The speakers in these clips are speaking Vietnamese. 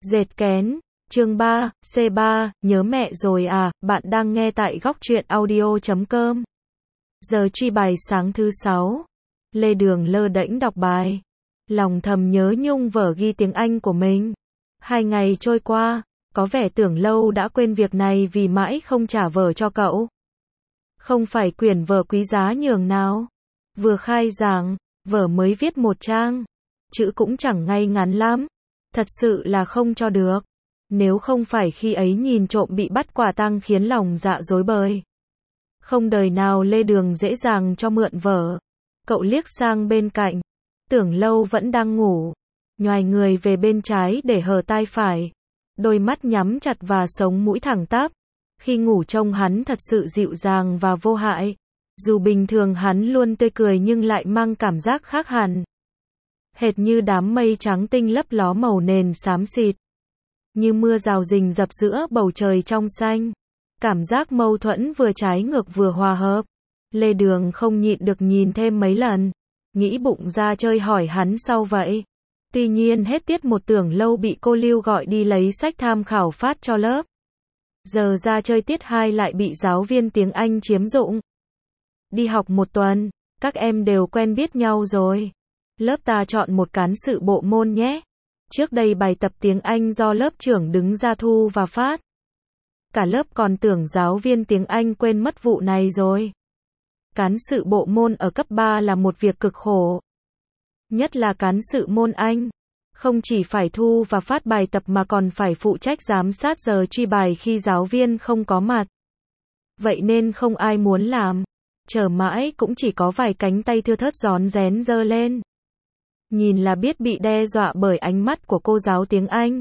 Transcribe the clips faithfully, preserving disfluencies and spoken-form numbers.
Dệt kén, chương ba, C ba, nhớ mẹ rồi à, bạn đang nghe tại góc truyện audio chấm com. Giờ truy bài sáng thứ sáu. Lê Đường lơ đễnh đọc bài. Lòng thầm nhớ nhung vở ghi tiếng Anh của mình. Hai ngày trôi qua, có vẻ tưởng lâu đã quên việc này vì mãi không trả vở cho cậu. Không phải quyển vở quý giá nhường nào. Vừa khai giảng, vở mới viết một trang. Chữ cũng chẳng ngay ngắn lắm. Thật sự là không cho được. Nếu không phải khi ấy nhìn trộm bị bắt quả tang khiến lòng dạ rối bời. Không đời nào Lê Đường dễ dàng cho mượn vở. Cậu liếc sang bên cạnh. Tưởng lâu vẫn đang ngủ. Nhoài người về bên trái để hở tai phải. Đôi mắt nhắm chặt và sống mũi thẳng tắp. Khi ngủ trông hắn thật sự dịu dàng và vô hại. Dù bình thường hắn luôn tươi cười nhưng lại mang cảm giác khác hẳn. Hệt như đám mây trắng tinh lấp ló màu nền xám xịt. Như mưa rào rình rập giữa bầu trời trong xanh. Cảm giác mâu thuẫn vừa trái ngược vừa hòa hợp. Lê Đường không nhịn được nhìn thêm mấy lần. Nghĩ bụng ra chơi hỏi hắn sau vậy. Tuy nhiên hết tiết một tưởng lâu bị cô Lưu gọi đi lấy sách tham khảo phát cho lớp. Giờ ra chơi tiết hai lại bị giáo viên tiếng Anh chiếm dụng. Đi học một tuần, các em đều quen biết nhau rồi. Lớp ta chọn một cán sự bộ môn nhé. Trước đây bài tập tiếng Anh do lớp trưởng đứng ra thu và phát. Cả lớp còn tưởng giáo viên tiếng Anh quên mất vụ này rồi. Cán sự bộ môn ở cấp ba là một việc cực khổ. Nhất là cán sự môn Anh. Không chỉ phải thu và phát bài tập mà còn phải phụ trách giám sát giờ truy bài khi giáo viên không có mặt. Vậy nên không ai muốn làm. Chờ mãi cũng chỉ có vài cánh tay thưa thớt rón rén giơ lên. Nhìn là biết bị đe dọa bởi ánh mắt của cô giáo tiếng Anh.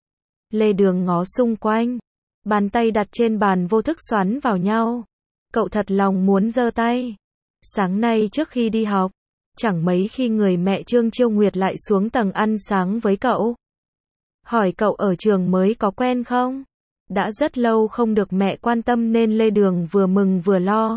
Lê Đường ngó xung quanh. Bàn tay đặt trên bàn vô thức xoắn vào nhau. Cậu thật lòng muốn giơ tay. Sáng nay trước khi đi học, chẳng mấy khi người mẹ Trương Chiêu Nguyệt lại xuống tầng ăn sáng với cậu. Hỏi cậu ở trường mới có quen không? Đã rất lâu không được mẹ quan tâm nên Lê Đường vừa mừng vừa lo.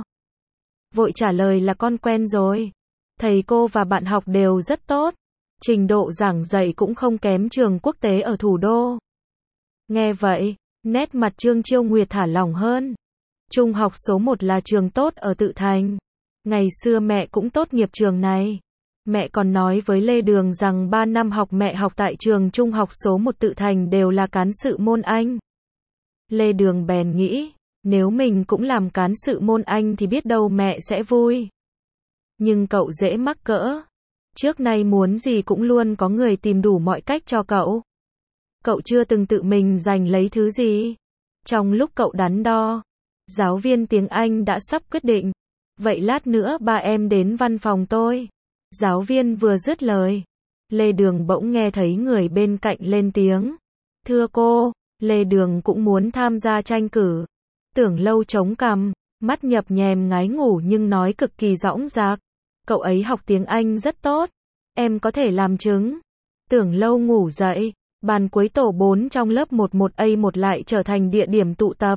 Vội trả lời là con quen rồi. Thầy cô và bạn học đều rất tốt. Trình độ giảng dạy cũng không kém trường quốc tế ở thủ đô. Nghe vậy, nét mặt Trương Chiêu Nguyệt thả lỏng hơn. Trung học số một là trường tốt ở Tự Thành. Ngày xưa mẹ cũng tốt nghiệp trường này. Mẹ còn nói với Lê Đường rằng ba năm học mẹ học tại trường Trung học số một Tự Thành đều là cán sự môn Anh. Lê Đường bèn nghĩ, nếu mình cũng làm cán sự môn Anh thì biết đâu mẹ sẽ vui. Nhưng cậu dễ mắc cỡ. Trước nay muốn gì cũng luôn có người tìm đủ mọi cách cho cậu. Cậu chưa từng tự mình giành lấy thứ gì. Trong lúc cậu đắn đo, giáo viên tiếng Anh đã sắp quyết định. Vậy lát nữa ba em đến văn phòng tôi. Giáo viên vừa dứt lời. Lê Đường bỗng nghe thấy người bên cạnh lên tiếng. Thưa cô, Lê Đường cũng muốn tham gia tranh cử. Tưởng lâu chống cằm, mắt nhập nhèm ngái ngủ nhưng nói cực kỳ dõng dạc. Cậu ấy học tiếng Anh rất tốt. Em có thể làm chứng. Tưởng lâu ngủ dậy. Bàn cuối tổ bốn trong lớp mười một A một lại trở thành địa điểm tụ tập.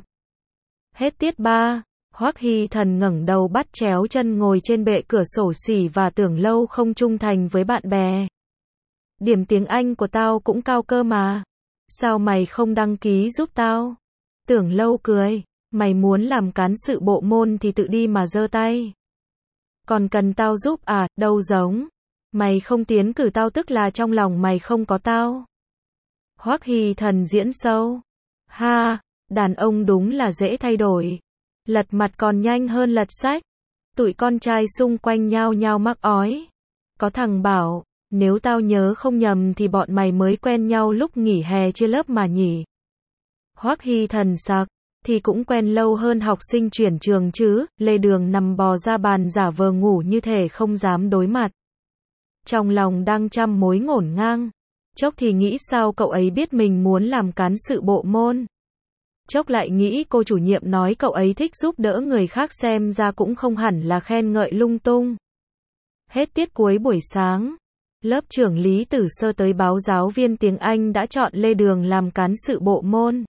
Hết tiết ba. Hoắc Hy Thần ngẩng đầu bắt chéo chân ngồi trên bệ cửa sổ xỉ và tưởng lâu không trung thành với bạn bè. Điểm tiếng Anh của tao cũng cao cơ mà. Sao mày không đăng ký giúp tao? Tưởng lâu cười. Mày muốn làm cán sự bộ môn thì tự đi mà giơ tay. Còn cần tao giúp à, đâu giống. Mày không tiến cử tao tức là trong lòng mày không có tao. Hoắc Hy Thần diễn sâu. Ha, đàn ông đúng là dễ thay đổi. Lật mặt còn nhanh hơn lật sách. Tụi con trai xung quanh nhao nhao mắc ói. Có thằng bảo, nếu tao nhớ không nhầm thì bọn mày mới quen nhau lúc nghỉ hè chia lớp mà nhỉ. Hoắc Hy Thần sặc, thì cũng quen lâu hơn học sinh chuyển trường chứ. Lê Đường nằm bò ra bàn giả vờ ngủ như thể không dám đối mặt. Trong lòng đang trăm mối ngổn ngang. Chốc thì nghĩ sao cậu ấy biết mình muốn làm cán sự bộ môn. Chốc lại nghĩ cô chủ nhiệm nói cậu ấy thích giúp đỡ người khác xem ra cũng không hẳn là khen ngợi lung tung. Hết tiết cuối buổi sáng. Lớp trưởng Lý Tử Sơ tới báo giáo viên tiếng Anh đã chọn Lê Đường làm cán sự bộ môn.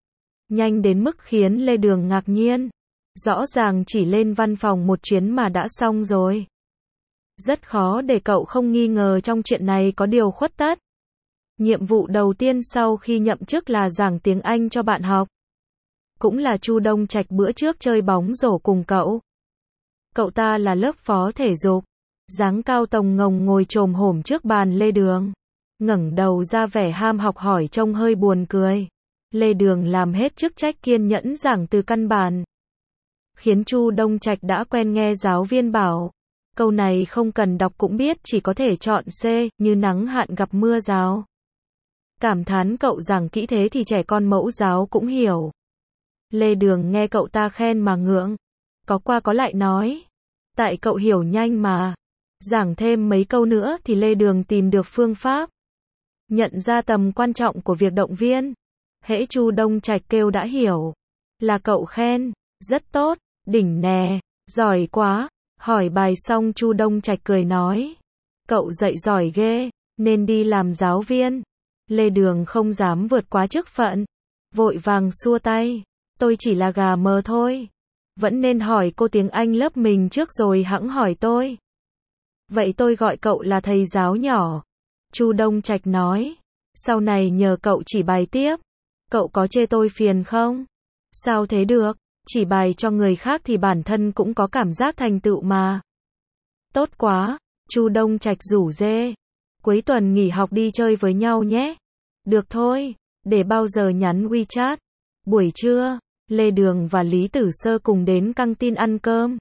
Nhanh đến mức khiến Lê Đường ngạc nhiên. Rõ ràng chỉ lên văn phòng một chuyến mà đã xong rồi. Rất khó để cậu không nghi ngờ trong chuyện này có điều khuất tất. Nhiệm vụ đầu tiên sau khi nhậm chức là giảng tiếng Anh cho bạn học. Cũng là Chu Đông Trạch bữa trước chơi bóng rổ cùng cậu. Cậu ta là lớp phó thể dục, dáng cao tồng ngồng ngồi chồm hổm trước bàn Lê Đường. Ngẩng đầu ra vẻ ham học hỏi trông hơi buồn cười. Lê Đường làm hết chức trách kiên nhẫn giảng từ căn bản. Khiến Chu Đông Trạch đã quen nghe giáo viên bảo. Câu này không cần đọc cũng biết, chỉ có thể chọn C, như nắng hạn gặp mưa rào. Cảm thán cậu giảng kỹ thế thì trẻ con mẫu giáo cũng hiểu. Lê Đường nghe cậu ta khen mà ngượng. Có qua có lại nói. Tại cậu hiểu nhanh mà. Giảng thêm mấy câu nữa thì Lê Đường tìm được phương pháp. Nhận ra tầm quan trọng của việc động viên. Hễ Chu Đông Trạch kêu đã hiểu. Là cậu khen. Rất tốt. Đỉnh nè. Giỏi quá. Hỏi bài xong Chu Đông Trạch cười nói. Cậu dạy giỏi ghê. Nên đi làm giáo viên. Lê Đường không dám vượt quá chức phận. Vội vàng xua tay. Tôi chỉ là gà mờ thôi. Vẫn nên hỏi cô tiếng Anh lớp mình trước rồi hẵng hỏi tôi. Vậy tôi gọi cậu là thầy giáo nhỏ. Chu Đông Trạch nói. Sau này nhờ cậu chỉ bài tiếp. Cậu có chê tôi phiền không? Sao thế được? Chỉ bài cho người khác thì bản thân cũng có cảm giác thành tựu mà. Tốt quá. Chu Đông Trạch rủ rê. Cuối tuần nghỉ học đi chơi với nhau nhé. Được thôi. Để bao giờ nhắn WeChat. Buổi trưa, Lê Đường và Lý Tử Sơ cùng đến căng tin ăn cơm.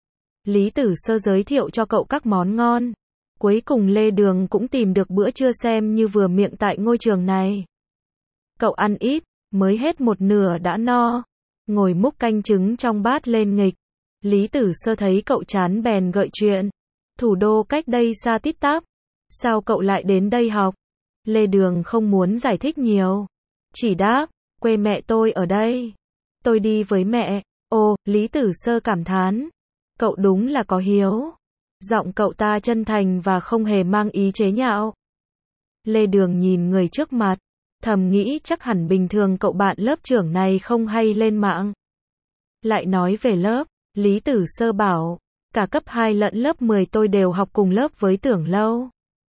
Lý Tử Sơ giới thiệu cho cậu các món ngon. Cuối cùng Lê Đường cũng tìm được bữa trưa xem như vừa miệng tại ngôi trường này. Cậu ăn ít, mới hết một nửa đã no. Ngồi múc canh trứng trong bát lên nghịch. Lý Tử Sơ thấy cậu chán bèn gợi chuyện. Thủ đô cách đây xa tít tắp. Sao cậu lại đến đây học? Lê Đường không muốn giải thích nhiều. Chỉ đáp, quê mẹ tôi ở đây. Tôi đi với mẹ. Ồ, Lý Tử Sơ cảm thán. Cậu đúng là có hiếu. Giọng cậu ta chân thành và không hề mang ý chế nhạo. Lê Đường nhìn người trước mặt. Thầm nghĩ chắc hẳn bình thường cậu bạn lớp trưởng này không hay lên mạng. Lại nói về lớp, Lý Tử Sơ bảo. Cả cấp hai lẫn lớp mười tôi đều học cùng lớp với Tưởng Lâu.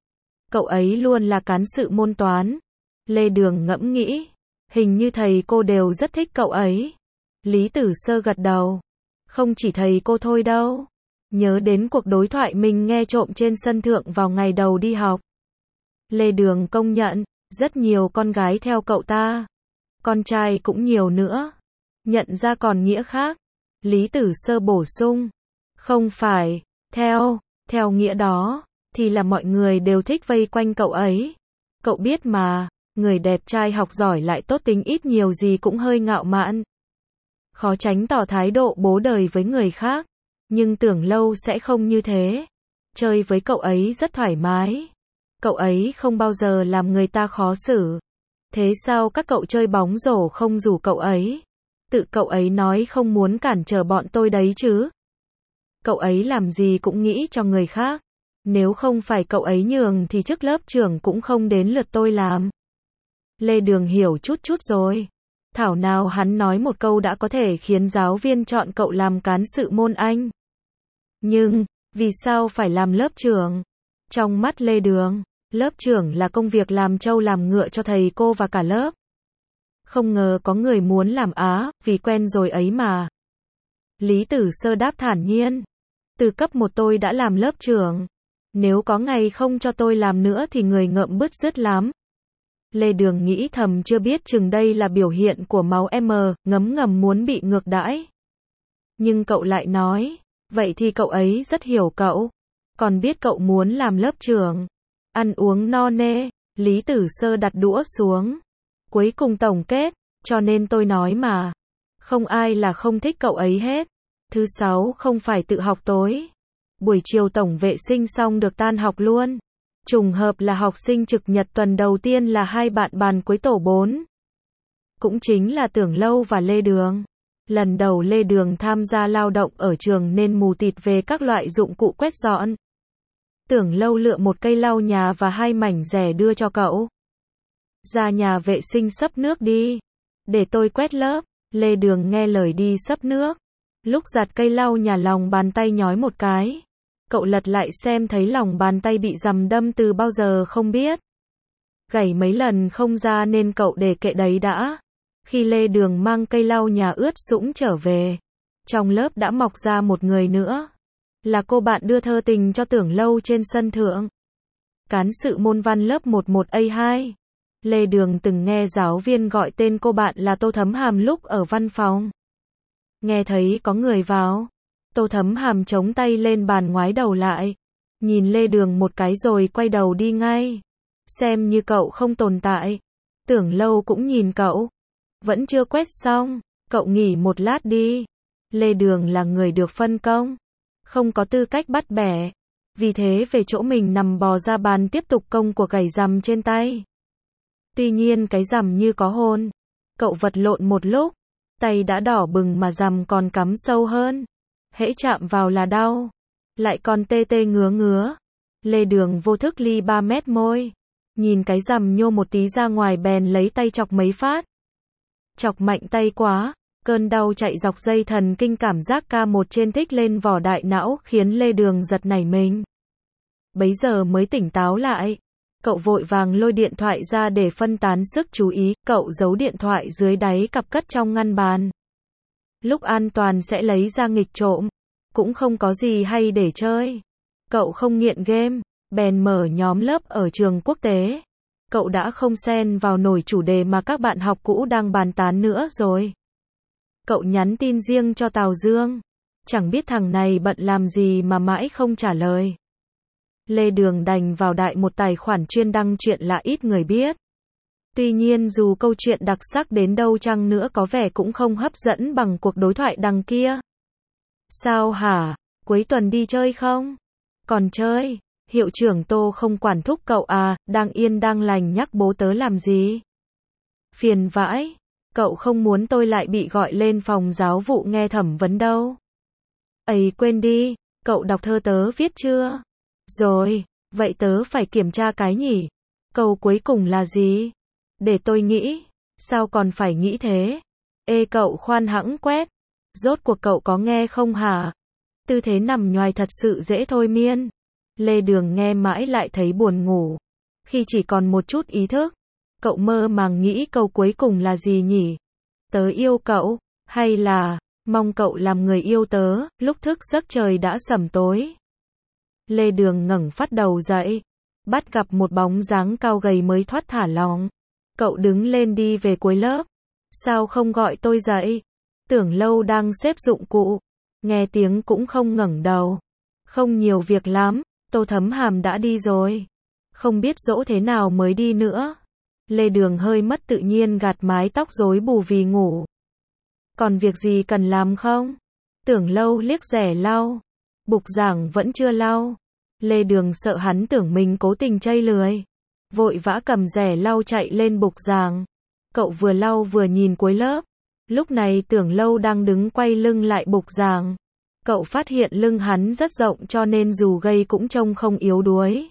Cậu ấy luôn là cán sự môn toán. Lê Đường ngẫm nghĩ. Hình như thầy cô đều rất thích cậu ấy. Lý Tử Sơ gật đầu. Không chỉ thầy cô thôi đâu. Nhớ đến cuộc đối thoại mình nghe trộm trên sân thượng vào ngày đầu đi học. Lê Đường công nhận, rất nhiều con gái theo cậu ta. Con trai cũng nhiều nữa. Nhận ra còn nghĩa khác. Lý Tử Sơ bổ sung. Không phải, theo, theo nghĩa đó, thì là mọi người đều thích vây quanh cậu ấy. Cậu biết mà, người đẹp trai học giỏi lại tốt tính ít nhiều gì cũng hơi ngạo mạn. Khó tránh tỏ thái độ bố đời với người khác. Nhưng Tưởng Lâu sẽ không như thế. Chơi với cậu ấy rất thoải mái. Cậu ấy không bao giờ làm người ta khó xử. Thế sao các cậu chơi bóng rổ không rủ cậu ấy? Tự cậu ấy nói không muốn cản trở bọn tôi đấy chứ. Cậu ấy làm gì cũng nghĩ cho người khác. Nếu không phải cậu ấy nhường thì chức lớp trưởng cũng không đến lượt tôi làm. Lê Đường hiểu chút chút rồi. Thảo nào hắn nói một câu đã có thể khiến giáo viên chọn cậu làm cán sự môn Anh. Nhưng, vì sao phải làm lớp trưởng? Trong mắt Lê Đường, lớp trưởng là công việc làm trâu làm ngựa cho thầy cô và cả lớp. Không ngờ có người muốn làm á, vì quen rồi ấy mà. Lý Tử Sơ đáp thản nhiên. Từ cấp một tôi đã làm lớp trưởng. Nếu có ngày không cho tôi làm nữa thì người ngợm bứt rứt lắm. Lê Đường nghĩ thầm chưa biết chừng đây là biểu hiện của máu M, ngấm ngầm muốn bị ngược đãi. Nhưng cậu lại nói, vậy thì cậu ấy rất hiểu cậu. Còn biết cậu muốn làm lớp trưởng. Ăn uống no nê, Lý Tử Sơ đặt đũa xuống. Cuối cùng tổng kết, cho nên tôi nói mà. Không ai là không thích cậu ấy hết. Thứ sáu không phải tự học tối. Buổi chiều tổng vệ sinh xong được tan học luôn. Trùng hợp là học sinh trực nhật tuần đầu tiên là hai bạn bàn cuối tổ bốn. Cũng chính là Tưởng Lâu và Lê Đường. Lần đầu Lê Đường tham gia lao động ở trường nên mù tịt về các loại dụng cụ quét dọn. Tưởng Lâu lựa một cây lau nhà và hai mảnh rẻ đưa cho cậu. Ra nhà vệ sinh xấp nước đi. Để tôi quét lớp. Lê Đường nghe lời đi xấp nước. Lúc giặt cây lau nhà lòng bàn tay nhói một cái. Cậu lật lại xem thấy lòng bàn tay bị rằm đâm từ bao giờ không biết. Gảy mấy lần không ra nên cậu để kệ đấy đã. Khi Lê Đường mang cây lau nhà ướt sũng trở về, trong lớp đã mọc ra một người nữa. Là cô bạn đưa thơ tình cho Tưởng Lâu trên sân thượng. Cán sự môn văn lớp mười một A hai. Lê Đường từng nghe giáo viên gọi tên cô bạn là Tô Thấm Hàm lúc ở văn phòng. Nghe thấy có người vào, Tô Thấm Hàm chống tay lên bàn ngoái đầu lại, nhìn Lê Đường một cái rồi quay đầu đi ngay. Xem như cậu không tồn tại. Tưởng Lâu cũng nhìn cậu. Vẫn chưa quét xong, cậu nghỉ một lát đi. Lê Đường là người được phân công, không có tư cách bắt bẻ. Vì thế về chỗ mình nằm bò ra bàn tiếp tục công cuộc gảy rằm trên tay. Tuy nhiên cái rằm như có hồn. Cậu vật lộn một lúc, tay đã đỏ bừng mà rằm còn cắm sâu hơn. Hễ chạm vào là đau, lại còn tê tê ngứa ngứa. Lê Đường vô thức ly ba mét môi, nhìn cái rằm nhô một tí ra ngoài bèn lấy tay chọc mấy phát. Chọc mạnh tay quá, cơn đau chạy dọc dây thần kinh, cảm giác ca một trên thích lên vỏ đại não khiến Lê Đường giật nảy mình. Bấy giờ mới tỉnh táo lại. Cậu vội vàng lôi điện thoại ra để phân tán sức chú ý, cậu giấu điện thoại dưới đáy cặp cất trong ngăn bàn. Lúc an toàn sẽ lấy ra nghịch trộm, cũng không có gì hay để chơi. Cậu không nghiện game, bèn mở nhóm lớp ở trường quốc tế. Cậu đã không xen vào nổi chủ đề mà các bạn học cũ đang bàn tán nữa rồi. Cậu nhắn tin riêng cho Tào Dương. Chẳng biết thằng này bận làm gì mà mãi không trả lời. Lê Đường đành vào đại một tài khoản chuyên đăng chuyện là ít người biết. Tuy nhiên dù câu chuyện đặc sắc đến đâu chăng nữa có vẻ cũng không hấp dẫn bằng cuộc đối thoại đằng kia. Sao hả? Cuối tuần đi chơi không? Còn chơi? Hiệu trưởng Tô không quản thúc cậu à, đang yên đang lành nhắc bố tớ làm gì? Phiền vãi, cậu không muốn tôi lại bị gọi lên phòng giáo vụ nghe thẩm vấn đâu. Ấy quên đi, cậu đọc thơ tớ viết chưa? Rồi, vậy tớ phải kiểm tra cái nhỉ? Câu cuối cùng là gì? Để tôi nghĩ. Sao còn phải nghĩ thế? Ê cậu khoan hẵng quét. Rốt cuộc cậu có nghe không hả? Tư thế nằm nhoài thật sự dễ thôi miên. Lê Đường nghe mãi lại thấy buồn ngủ. Khi chỉ còn một chút ý thức, cậu mơ màng nghĩ câu cuối cùng là gì nhỉ? Tớ yêu cậu, hay là mong cậu làm người yêu tớ. Lúc thức giấc trời đã sẩm tối. Lê Đường ngẩng phát đầu dậy, bắt gặp một bóng dáng cao gầy mới thoát thả lòng. Cậu đứng lên đi về cuối lớp. Sao không gọi tôi dậy? Tưởng Lâu đang xếp dụng cụ, nghe tiếng cũng không ngẩng đầu. Không nhiều việc lắm, Tô Thấm Hàm đã đi rồi. Không biết dỗ thế nào mới đi nữa. Lê Đường hơi mất tự nhiên gạt mái tóc rối bù vì ngủ. Còn việc gì cần làm không? Tưởng Lâu liếc rẻ lau. Bục giảng vẫn chưa lau. Lê Đường sợ hắn tưởng mình cố tình chây lười. Vội vã cầm rẻ lau chạy lên bục giảng. Cậu vừa lau vừa nhìn cuối lớp. Lúc này Tưởng Lâu đang đứng quay lưng lại bục giảng. Cậu phát hiện lưng hắn rất rộng cho nên dù gầy cũng trông không yếu đuối.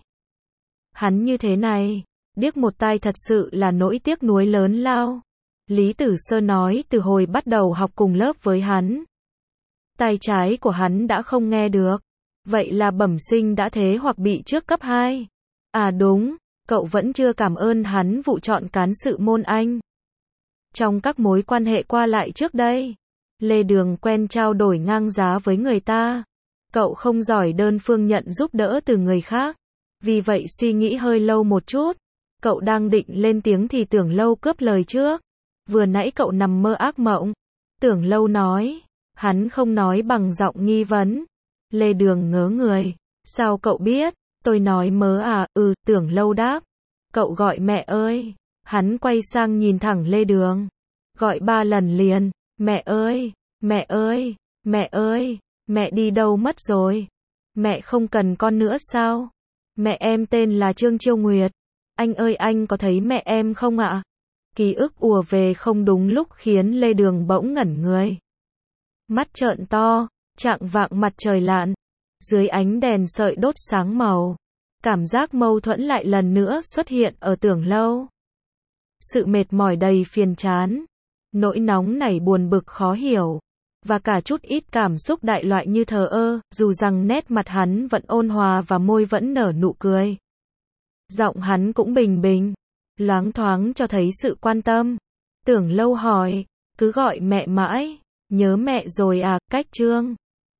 Hắn như thế này, điếc một tai thật sự là nỗi tiếc nuối lớn lao. Lý Tử Sơ nói từ hồi bắt đầu học cùng lớp với hắn. Tai trái của hắn đã không nghe được. Vậy là bẩm sinh đã thế hoặc bị trước cấp hai. À đúng, cậu vẫn chưa cảm ơn hắn vụ chọn cán sự môn Anh. Trong các mối quan hệ qua lại trước đây, Lê Đường quen trao đổi ngang giá với người ta. Cậu không giỏi đơn phương nhận giúp đỡ từ người khác. Vì vậy suy nghĩ hơi lâu một chút. Cậu đang định lên tiếng thì Tưởng Lâu cướp lời trước. Vừa nãy cậu nằm mơ ác mộng. Tưởng Lâu nói. Hắn không nói bằng giọng nghi vấn. Lê Đường ngớ người. Sao cậu biết? Tôi nói mớ à? Ừ, Tưởng Lâu đáp. Cậu gọi mẹ ơi. Hắn quay sang nhìn thẳng Lê Đường. Gọi ba lần liền. Mẹ ơi, mẹ ơi, mẹ ơi, mẹ đi đâu mất rồi? Mẹ không cần con nữa sao? Mẹ em tên là Trương Chiêu Nguyệt. Anh ơi anh có thấy mẹ em không ạ? Ký ức ùa về không đúng lúc khiến Lê Đường bỗng ngẩn người. Mắt trợn to, chạng vạng mặt trời lặn. Dưới ánh đèn sợi đốt sáng màu. Cảm giác mâu thuẫn lại lần nữa xuất hiện ở Tưởng Lâu. Sự mệt mỏi đầy phiền chán. Nỗi nóng nảy buồn bực khó hiểu. Và cả chút ít cảm xúc đại loại như thờ ơ, dù rằng nét mặt hắn vẫn ôn hòa và môi vẫn nở nụ cười. Giọng hắn cũng bình bình. loáng thoáng cho thấy sự quan tâm. Tưởng Lâu hỏi, cứ gọi mẹ mãi, nhớ mẹ rồi à, cách Trương